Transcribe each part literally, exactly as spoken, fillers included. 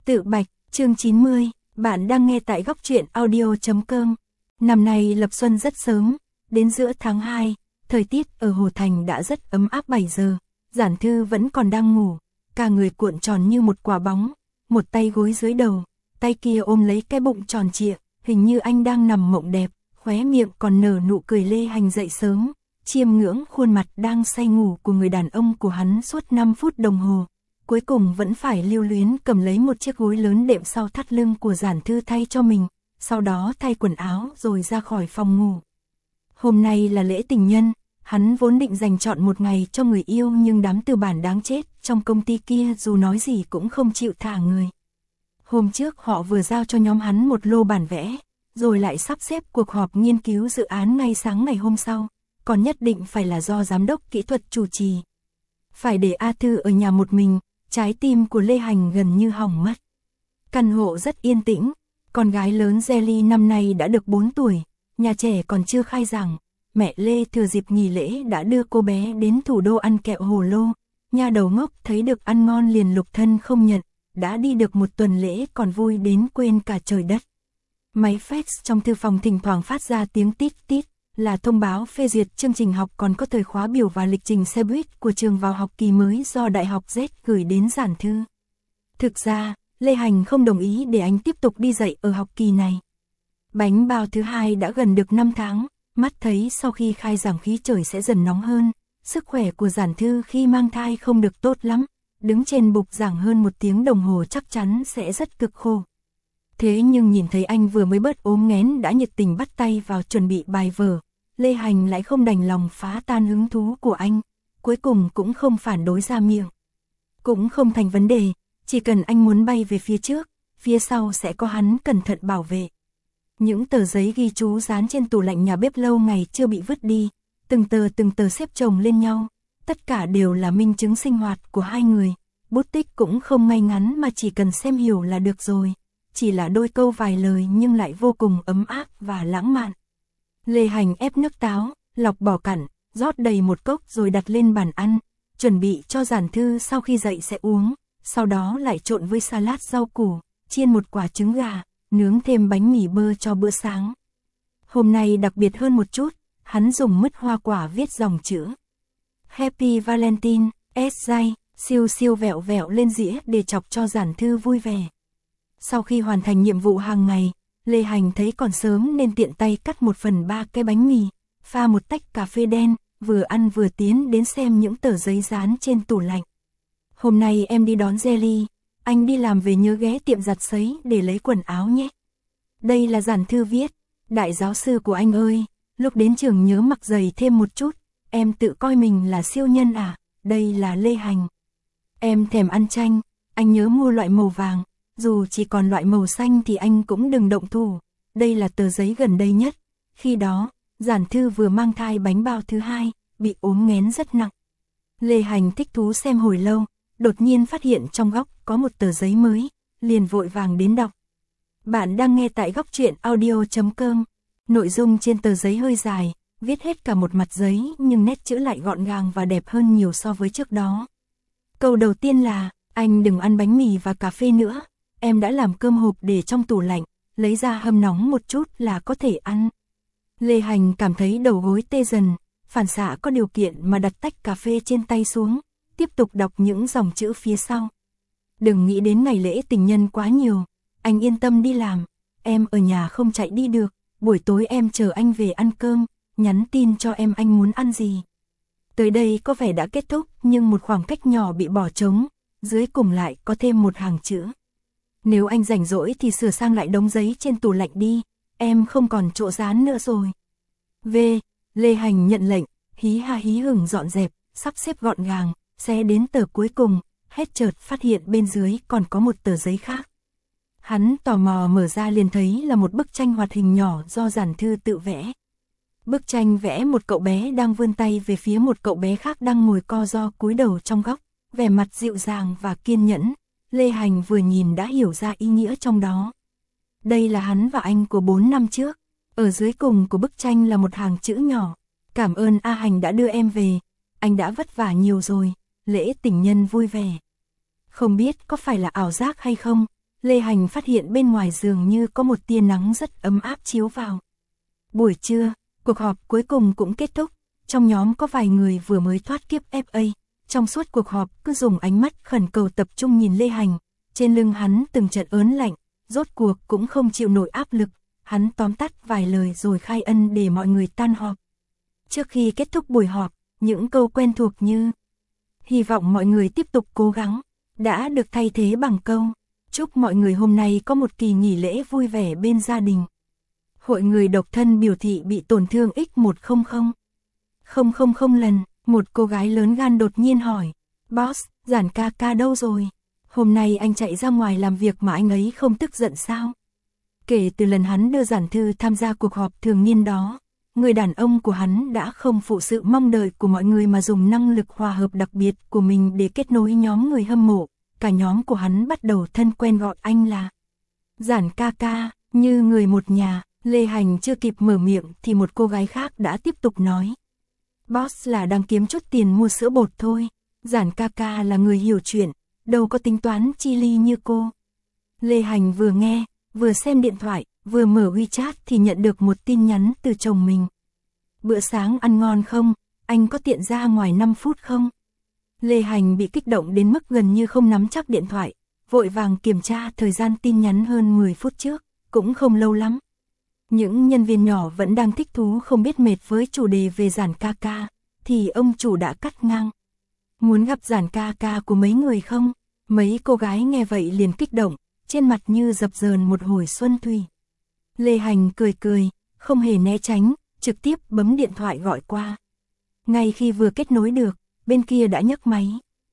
Tự Bạch, chương chín mươi, bạn đang nghe tại góc truyện audio chấm com. Năm nay lập xuân rất sớm, đến giữa tháng hai, thời tiết ở Hồ Thành đã rất ấm áp. Bảy giờ, Giản Thư vẫn còn đang ngủ, cả người cuộn tròn như một quả bóng, một tay gối dưới đầu, tay kia ôm lấy cái bụng tròn trịa, hình như anh đang nằm mộng đẹp, khóe miệng còn nở nụ cười. Lê Hành dậy sớm, chiêm ngưỡng khuôn mặt đang say ngủ của người đàn ông của hắn suốt năm phút đồng hồ. Cuối cùng vẫn phải lưu luyến cầm lấy một chiếc gối lớn đệm sau thắt lưng của Giản Thư thay cho mình, sau đó thay quần áo rồi ra khỏi phòng ngủ. Hôm nay là lễ tình nhân, hắn vốn định dành chọn một ngày cho người yêu, nhưng đám tư bản đáng chết trong công ty kia dù nói gì cũng không chịu thả người. Hôm trước họ vừa giao cho nhóm hắn một lô bản vẽ, rồi lại sắp xếp cuộc họp nghiên cứu dự án ngay sáng ngày hôm sau, còn nhất định phải là do giám đốc kỹ thuật chủ trì. Phải để A Thư ở nhà một mình, trái tim của Lê Hành gần như hỏng mất. Căn hộ rất yên tĩnh, con gái lớn Jelly năm nay đã được bốn tuổi, nhà trẻ còn chưa khai giảng. Mẹ Lê thừa dịp nghỉ lễ đã đưa cô bé đến thủ đô ăn kẹo hồ lô. Nhà đầu ngốc thấy được ăn ngon liền lục thân không nhận, đã đi được một tuần lễ còn vui đến quên cả trời đất. Máy fax trong thư phòng thỉnh thoảng phát ra tiếng tít tít, là thông báo phê duyệt chương trình học, còn có thời khóa biểu và lịch trình xe buýt của trường vào học kỳ mới do Đại học Z gửi đến Giản Thư. Thực ra, Lê Hành không đồng ý để anh tiếp tục đi dạy ở học kỳ này. Bánh bao thứ hai đã gần được năm tháng, mắt thấy sau khi khai giảng khí trời sẽ dần nóng hơn, sức khỏe của Giản Thư khi mang thai không được tốt lắm, đứng trên bục giảng hơn một tiếng đồng hồ chắc chắn sẽ rất cực khổ. Thế nhưng nhìn thấy anh vừa mới bớt ốm nghén đã nhiệt tình bắt tay vào chuẩn bị bài vở, Lê Hành lại không đành lòng phá tan hứng thú của anh, cuối cùng cũng không phản đối ra miệng. Cũng không thành vấn đề, chỉ cần anh muốn bay về phía trước, phía sau sẽ có hắn cẩn thận bảo vệ. Những tờ giấy ghi chú dán trên tủ lạnh nhà bếp lâu ngày chưa bị vứt đi, từng tờ từng tờ xếp chồng lên nhau, tất cả đều là minh chứng sinh hoạt của hai người. Bút tích cũng không ngay ngắn mà chỉ cần xem hiểu là được rồi, chỉ là đôi câu vài lời nhưng lại vô cùng ấm áp và lãng mạn. Lê Hành ép nước táo, lọc bỏ cặn, rót đầy một cốc rồi đặt lên bàn ăn, chuẩn bị cho Giản Thư sau khi dậy sẽ uống, sau đó lại trộn với salad rau củ, chiên một quả trứng gà, nướng thêm bánh mì bơ cho bữa sáng. Hôm nay đặc biệt hơn một chút, hắn dùng mứt hoa quả viết dòng chữ Happy Valentine, S J, siêu siêu vẹo vẹo lên dĩa để chọc cho Giản Thư vui vẻ. Sau khi hoàn thành nhiệm vụ hàng ngày, Lê Hành thấy còn sớm nên tiện tay cắt một phần ba cái bánh mì, pha một tách cà phê đen, vừa ăn vừa tiến đến xem những tờ giấy dán trên tủ lạnh. Hôm nay em đi đón Jelly, anh đi làm về nhớ ghé tiệm giặt sấy để lấy quần áo nhé. Đây là Giản Thư viết, đại giáo sư của anh ơi, lúc đến trường nhớ mặc giày thêm một chút, em tự coi mình là siêu nhân à, đây là Lê Hành. Em thèm ăn chanh, anh nhớ mua loại màu vàng. Dù chỉ còn loại màu xanh thì anh cũng đừng động thủ, đây là tờ giấy gần đây nhất. Khi đó, Giản Thư vừa mang thai bánh bao thứ hai, bị ốm nghén rất nặng. Lê Hành thích thú xem hồi lâu, đột nhiên phát hiện trong góc có một tờ giấy mới, liền vội vàng đến đọc. Bạn đang nghe tại góc truyện audio chấm com. Nội dung trên tờ giấy hơi dài, viết hết cả một mặt giấy nhưng nét chữ lại gọn gàng và đẹp hơn nhiều so với trước đó. Câu đầu tiên là, anh đừng ăn bánh mì và cà phê nữa. Em đã làm cơm hộp để trong tủ lạnh, lấy ra hâm nóng một chút là có thể ăn. Lê Hành cảm thấy đầu gối tê dần, phản xạ có điều kiện mà đặt tách cà phê trên tay xuống, tiếp tục đọc những dòng chữ phía sau. Đừng nghĩ đến ngày lễ tình nhân quá nhiều, anh yên tâm đi làm, em ở nhà không chạy đi được, buổi tối em chờ anh về ăn cơm, nhắn tin cho em anh muốn ăn gì. Tới đây có vẻ đã kết thúc nhưng một khoảng cách nhỏ bị bỏ trống, dưới cùng lại có thêm một hàng chữ. Nếu anh rảnh rỗi thì sửa sang lại đống giấy trên tủ lạnh đi, em không còn chỗ dán nữa rồi. V. Lê Hành nhận lệnh, hí ha hí hửng dọn dẹp, sắp xếp gọn gàng, sẽ đến tờ cuối cùng, hết chợt phát hiện bên dưới còn có một tờ giấy khác. Hắn tò mò mở ra liền thấy là một bức tranh hoạt hình nhỏ do Giản Thư tự vẽ. Bức tranh vẽ một cậu bé đang vươn tay về phía một cậu bé khác đang ngồi co ro cúi đầu trong góc, vẻ mặt dịu dàng và kiên nhẫn. Lê Hành vừa nhìn đã hiểu ra ý nghĩa trong đó. Đây là hắn và anh của bốn năm trước. Ở dưới cùng của bức tranh là một hàng chữ nhỏ. Cảm ơn A Hành đã đưa em về. Anh đã vất vả nhiều rồi. Lễ tình nhân vui vẻ. Không biết có phải là ảo giác hay không, Lê Hành phát hiện bên ngoài dường như có một tia nắng rất ấm áp chiếu vào. Buổi trưa, cuộc họp cuối cùng cũng kết thúc, trong nhóm có vài người vừa mới thoát kiếp ép a, trong suốt cuộc họp cứ dùng ánh mắt khẩn cầu tập trung nhìn Lê Hành, trên lưng hắn từng trận ớn lạnh, rốt cuộc cũng không chịu nổi áp lực, hắn tóm tắt vài lời rồi khai ân để mọi người tan họp. Trước khi kết thúc buổi họp, những câu quen thuộc như hy vọng mọi người tiếp tục cố gắng, đã được thay thế bằng câu chúc mọi người hôm nay có một kỳ nghỉ lễ vui vẻ bên gia đình. Hội người độc thân biểu thị bị tổn thương x một không không không không không lần, một cô gái lớn gan đột nhiên hỏi, Boss, Giản ca ca đâu rồi? Hôm nay anh chạy ra ngoài làm việc mà anh ấy không tức giận sao? Kể từ lần hắn đưa Giản Thư tham gia cuộc họp thường niên đó, người đàn ông của hắn đã không phụ sự mong đợi của mọi người mà dùng năng lực hòa hợp đặc biệt của mình để kết nối nhóm người hâm mộ. Cả nhóm của hắn bắt đầu thân quen gọi anh là Giản ca ca, như người một nhà. Lê Hành chưa kịp mở miệng thì một cô gái khác đã tiếp tục nói, Boss là đang kiếm chút tiền mua sữa bột thôi, Giản ca ca là người hiểu chuyện, đâu có tính toán chi ly như cô. Lê Hành vừa nghe, vừa xem điện thoại, vừa mở WeChat thì nhận được một tin nhắn từ chồng mình. Bữa sáng ăn ngon không, anh có tiện ra ngoài năm phút không? Lê Hành bị kích động đến mức gần như không nắm chắc điện thoại, vội vàng kiểm tra thời gian tin nhắn hơn mười phút trước, cũng không lâu lắm. Những nhân viên nhỏ vẫn đang thích thú không biết mệt với chủ đề về Giản ca ca, thì ông chủ đã cắt ngang. Muốn gặp Giản ca ca của mấy người không? Mấy cô gái nghe vậy liền kích động, trên mặt như dập dờn một hồi xuân thủy. Lê Hành cười cười, không hề né tránh, trực tiếp bấm điện thoại gọi qua. Ngay khi vừa kết nối được, bên kia đã nhấc máy.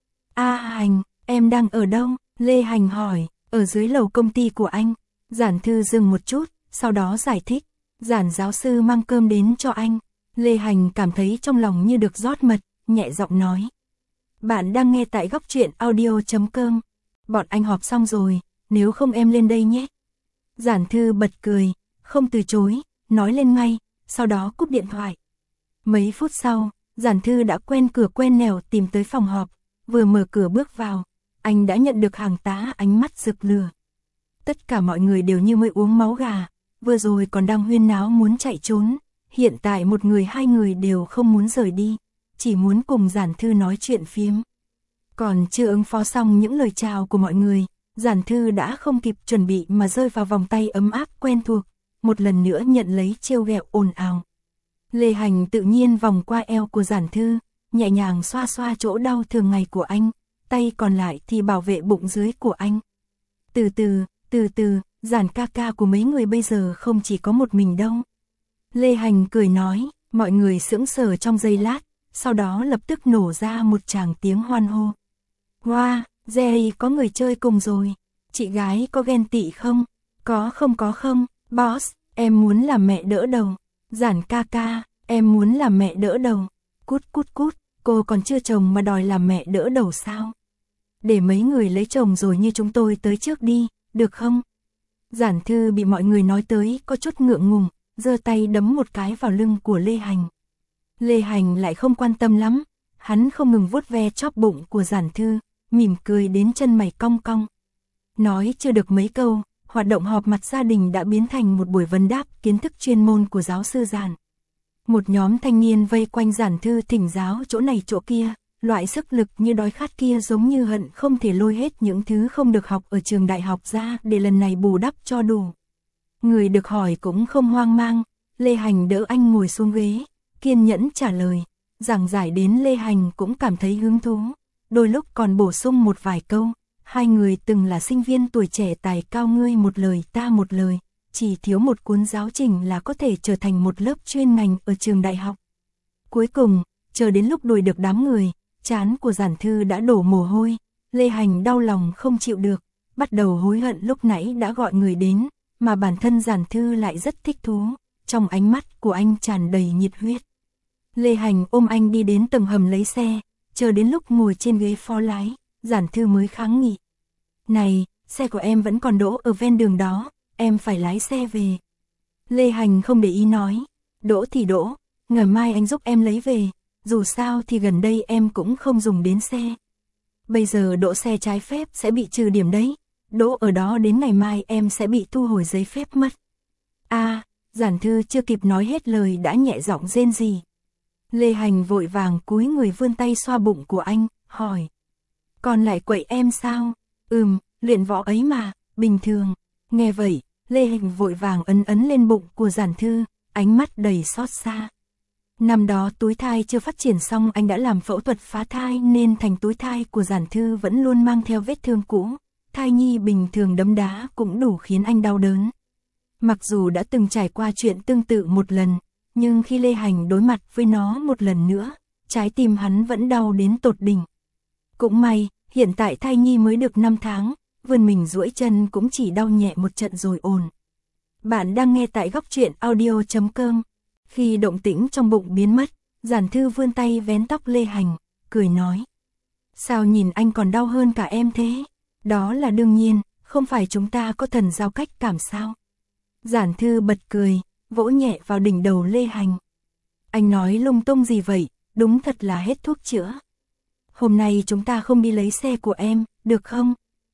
A Hành, em đang ở đâu? Lê Hành hỏi, ở dưới lầu công ty của anh. Giản Thư dừng một chút, sau đó giải thích, Giản giáo sư mang cơm đến cho anh. Lê Hành cảm thấy trong lòng như được rót mật, nhẹ giọng nói. Bạn đang nghe tại góc truyện audio chấm com. Bọn anh họp xong rồi, nếu không em lên đây nhé. Giản Thư bật cười, không từ chối, nói lên ngay, sau đó cúp điện thoại. Mấy phút sau, Giản Thư đã quen cửa quen nẻo tìm tới phòng họp, vừa mở cửa bước vào, anh đã nhận được hàng tá ánh mắt rực lửa. Tất cả mọi người đều như mới uống máu gà, vừa rồi còn đang huyên náo muốn chạy trốn, hiện tại một người hai người đều không muốn rời đi, chỉ muốn cùng Giản Thư nói chuyện phiếm. Còn chưa ứng phó xong những lời chào của mọi người, Giản Thư đã không kịp chuẩn bị mà rơi vào vòng tay ấm áp quen thuộc, một lần nữa nhận lấy trêu ghẹo ồn ào. Lê Hành tự nhiên vòng qua eo của Giản Thư, nhẹ nhàng xoa xoa chỗ đau thường ngày của anh, tay còn lại thì bảo vệ bụng dưới của anh. Từ từ, từ từ, Giản ca ca của mấy người bây giờ không chỉ có một mình đâu. Lê Hành cười nói, mọi người sững sờ trong giây lát, sau đó lập tức nổ ra một tràng tiếng hoan hô. Wow, Jerry có người chơi cùng rồi, chị gái có ghen tị không? Có không có không, Boss, em muốn làm mẹ đỡ đầu. Giản ca ca, em muốn làm mẹ đỡ đầu. Cút cút cút, cô còn chưa chồng mà đòi làm mẹ đỡ đầu sao? Để mấy người lấy chồng rồi như chúng tôi tới trước đi, được không? Giản Thư bị mọi người nói tới có chút ngượng ngùng, giơ tay đấm một cái vào lưng của Lê Hành. Lê Hành lại không quan tâm lắm, hắn không ngừng vuốt ve chóp bụng của Giản Thư, mỉm cười đến chân mày cong cong. Nói chưa được mấy câu, hoạt động họp mặt gia đình đã biến thành một buổi vấn đáp kiến thức chuyên môn của giáo sư Giản. Một nhóm thanh niên vây quanh Giản Thư thỉnh giáo chỗ này chỗ kia, loại sức lực như đói khát kia giống như hận không thể lôi hết những thứ không được học ở trường đại học ra để lần này bù đắp cho đủ. Người được hỏi cũng không hoang mang, Lê Hành đỡ anh ngồi xuống ghế, kiên nhẫn trả lời, giảng giải đến Lê Hành cũng cảm thấy hứng thú, đôi lúc còn bổ sung một vài câu. Hai người từng là sinh viên tuổi trẻ tài cao, ngươi một lời ta một lời, chỉ thiếu một cuốn giáo trình là có thể trở thành một lớp chuyên ngành ở trường đại học. Cuối cùng, chờ đến lúc đuổi được đám người, trán của Giản Thư đã đổ mồ hôi, Lê Hành đau lòng không chịu được, bắt đầu hối hận lúc nãy đã gọi người đến, mà bản thân Giản Thư lại rất thích thú, trong ánh mắt của anh tràn đầy nhiệt huyết. Lê Hành ôm anh đi đến tầng hầm lấy xe, chờ đến lúc ngồi trên ghế phó lái, Giản Thư mới kháng nghị. Này, xe của em vẫn còn đỗ ở ven đường đó, em phải lái xe về. Lê Hành không để ý nói, đỗ thì đỗ, ngày mai anh giúp em lấy về, dù sao thì gần đây em cũng không dùng đến xe. Bây giờ đỗ xe trái phép sẽ bị trừ điểm đấy, đỗ ở đó đến ngày mai em sẽ bị thu hồi giấy phép mất. A, à, Giản Thư chưa kịp nói hết lời đã nhẹ giọng rên rỉ. Lê Hành vội vàng cúi người vươn tay xoa bụng của anh, hỏi. Còn lại quậy em sao? Ừm, luyện võ ấy mà, bình thường. Nghe vậy, Lê Hành vội vàng ấn ấn lên bụng của Giản Thư, ánh mắt đầy xót xa. Năm đó túi thai chưa phát triển xong anh đã làm phẫu thuật phá thai nên thành túi thai của Giản Thư vẫn luôn mang theo vết thương cũ. Thai nhi bình thường đấm đá cũng đủ khiến anh đau đớn. Mặc dù đã từng trải qua chuyện tương tự một lần, nhưng khi Lê Hành đối mặt với nó một lần nữa, trái tim hắn vẫn đau đến tột đỉnh. Cũng may, hiện tại thai nhi mới được năm tháng, vươn mình duỗi chân cũng chỉ đau nhẹ một trận rồi ổn. Bạn đang nghe tại góc truyện audio chấm com. Khi động tĩnh trong bụng biến mất, Giản Thư vươn tay vén tóc Lê Hành, cười nói. Sao nhìn anh còn đau hơn cả em thế? Đó là đương nhiên, không phải chúng ta có thần giao cách cảm sao? Giản Thư bật cười, vỗ nhẹ vào đỉnh đầu Lê Hành. Anh nói lung tung gì vậy, đúng thật là hết thuốc chữa. Hôm nay chúng ta không đi lấy xe của em, được không?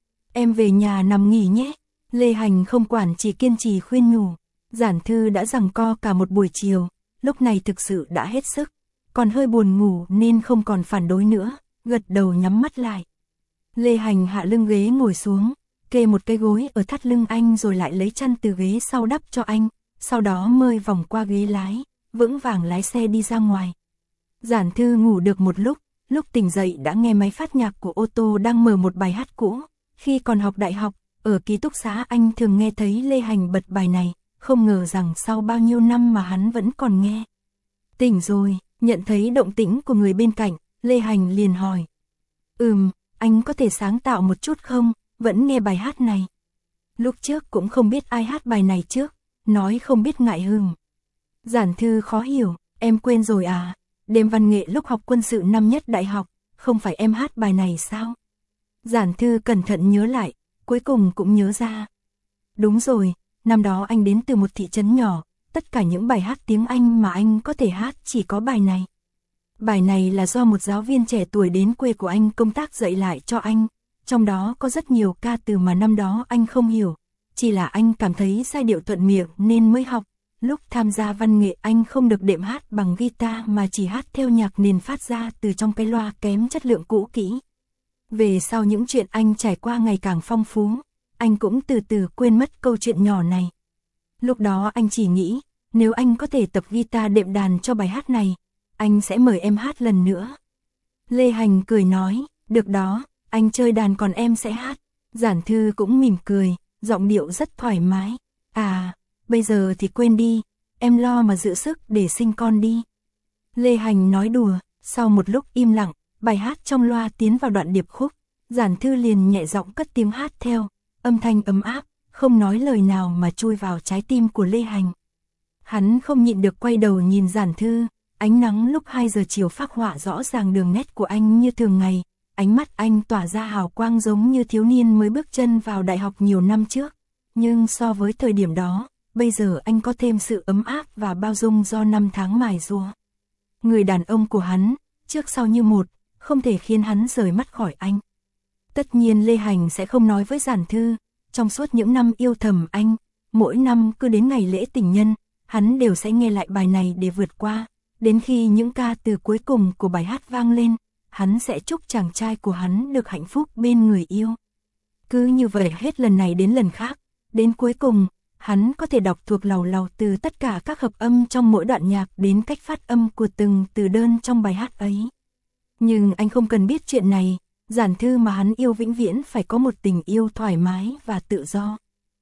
Em về nhà nằm nghỉ nhé. Lê Hành không quản chỉ kiên trì khuyên nhủ. Giản Thư đã giằng co cả một buổi chiều, lúc này thực sự đã hết sức, còn hơi buồn ngủ nên không còn phản đối nữa, gật đầu nhắm mắt lại. Lê Hành hạ lưng ghế ngồi xuống, kê một cái gối ở thắt lưng anh rồi lại lấy chăn từ ghế sau đắp cho anh, sau đó mơi vòng qua ghế lái, vững vàng lái xe đi ra ngoài. Giản Thư ngủ được một lúc, lúc tỉnh dậy đã nghe máy phát nhạc của ô tô đang mở một bài hát cũ. Khi còn học đại học, ở ký túc xá anh thường nghe thấy Lê Hành bật bài này, không ngờ rằng sau bao nhiêu năm mà hắn vẫn còn nghe. Tỉnh rồi, nhận thấy động tĩnh của người bên cạnh, Lê Hành liền hỏi. Ừm, anh có thể sáng tạo một chút không, vẫn nghe bài hát này. Lúc trước cũng không biết ai hát bài này trước, nói không biết ngại hừng. Giản Thư khó hiểu, em quên rồi à, đêm văn nghệ lúc học quân sự năm nhất đại học, không phải em hát bài này sao? Giản Thư cẩn thận nhớ lại, cuối cùng cũng nhớ ra. Đúng rồi, năm đó anh đến từ một thị trấn nhỏ, tất cả những bài hát tiếng Anh mà anh có thể hát chỉ có bài này. Bài này là do một giáo viên trẻ tuổi đến quê của anh công tác dạy lại cho anh, trong đó có rất nhiều ca từ mà năm đó anh không hiểu, chỉ là anh cảm thấy giai điệu thuận miệng nên mới học. Lúc tham gia văn nghệ anh không được đệm hát bằng guitar mà chỉ hát theo nhạc nền phát ra từ trong cái loa kém chất lượng cũ kỹ. Về sau những chuyện anh trải qua ngày càng phong phú, anh cũng từ từ quên mất câu chuyện nhỏ này. Lúc đó anh chỉ nghĩ, nếu anh có thể tập guitar đệm đàn cho bài hát này, anh sẽ mời em hát lần nữa. Lê Hành cười nói, được đó, anh chơi đàn còn em sẽ hát. Giản Thư cũng mỉm cười, giọng điệu rất thoải mái. À, bây giờ thì quên đi, em lo mà giữ sức để sinh con đi. Lê Hành nói đùa, sau một lúc im lặng, bài hát trong loa tiến vào đoạn điệp khúc, Giản Thư liền nhẹ giọng cất tiếng hát theo, âm thanh ấm áp, không nói lời nào mà chui vào trái tim của Lê Hành. Hắn không nhịn được quay đầu nhìn Giản Thư, ánh nắng lúc hai giờ chiều phác họa rõ ràng đường nét của anh như thường ngày, ánh mắt anh tỏa ra hào quang giống như thiếu niên mới bước chân vào đại học nhiều năm trước, nhưng so với thời điểm đó, bây giờ anh có thêm sự ấm áp và bao dung do năm tháng mài giũa. Người đàn ông của hắn, trước sau như một, không thể khiến hắn rời mắt khỏi anh. Tất nhiên Lê Hành sẽ không nói với Giản Thư, trong suốt những năm yêu thầm anh, mỗi năm cứ đến ngày lễ tình nhân, hắn đều sẽ nghe lại bài này để vượt qua, đến khi những ca từ cuối cùng của bài hát vang lên, hắn sẽ chúc chàng trai của hắn được hạnh phúc bên người yêu. Cứ như vậy hết lần này đến lần khác, đến cuối cùng, hắn có thể đọc thuộc lầu lầu từ tất cả các hợp âm trong mỗi đoạn nhạc đến cách phát âm của từng từ đơn trong bài hát ấy. Nhưng anh không cần biết chuyện này, Giản Thư mà hắn yêu vĩnh viễn phải có một tình yêu thoải mái và tự do.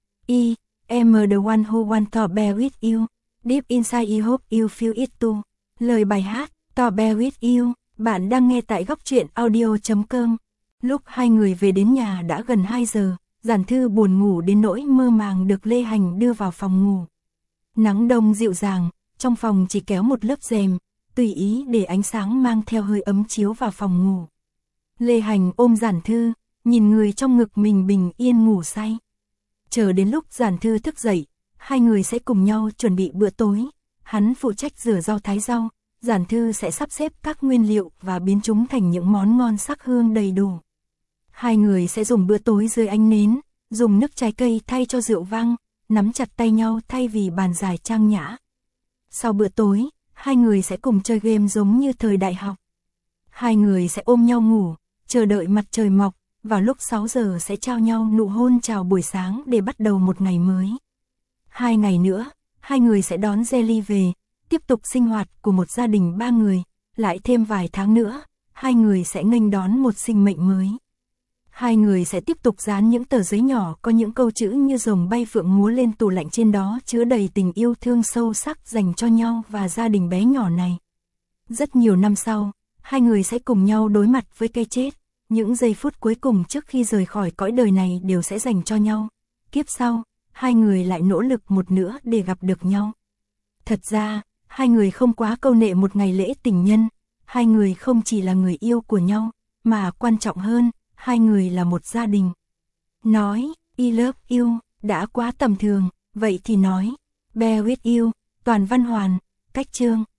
I, am the one who want to be with you, deep inside I hope you feel it too. Lời bài hát, To be with you, bạn đang nghe tại góc truyện audio chấm com. Lúc hai người về đến nhà đã gần hai giờ, Giản Thư buồn ngủ đến nỗi mơ màng được Lê Hành đưa vào phòng ngủ. Nắng đông dịu dàng, trong phòng chỉ kéo một lớp rèm, tùy ý để ánh sáng mang theo hơi ấm chiếu vào phòng ngủ. Lê Hành ôm Giản Thư, nhìn người trong ngực mình bình yên ngủ say. Chờ đến lúc Giản Thư thức dậy, hai người sẽ cùng nhau chuẩn bị bữa tối. Hắn phụ trách rửa rau thái rau, Giản Thư sẽ sắp xếp các nguyên liệu và biến chúng thành những món ngon sắc hương đầy đủ. Hai người sẽ dùng bữa tối dưới ánh nến, dùng nước trái cây thay cho rượu vang, nắm chặt tay nhau thay vì bàn dài trang nhã. Sau bữa tối, hai người sẽ cùng chơi game giống như thời đại học. Hai người sẽ ôm nhau ngủ, chờ đợi mặt trời mọc, vào lúc sáu giờ sẽ trao nhau nụ hôn chào buổi sáng để bắt đầu một ngày mới. Hai ngày nữa, hai người sẽ đón Jelly về, tiếp tục sinh hoạt của một gia đình ba người, lại thêm vài tháng nữa, hai người sẽ nghênh đón một sinh mệnh mới. Hai người sẽ tiếp tục dán những tờ giấy nhỏ có những câu chữ như rồng bay phượng múa lên tủ lạnh, trên đó chứa đầy tình yêu thương sâu sắc dành cho nhau và gia đình bé nhỏ này. Rất nhiều năm sau, hai người sẽ cùng nhau đối mặt với cái chết, những giây phút cuối cùng trước khi rời khỏi cõi đời này đều sẽ dành cho nhau. Kiếp sau, hai người lại nỗ lực một nữa để gặp được nhau. Thật ra, hai người không quá câu nệ một ngày lễ tình nhân, hai người không chỉ là người yêu của nhau, mà quan trọng hơn, hai người là một gia đình. Nói, I love you, đã quá tầm thường, vậy thì nói, bear with you, Toàn Văn Hoàn, cách chương.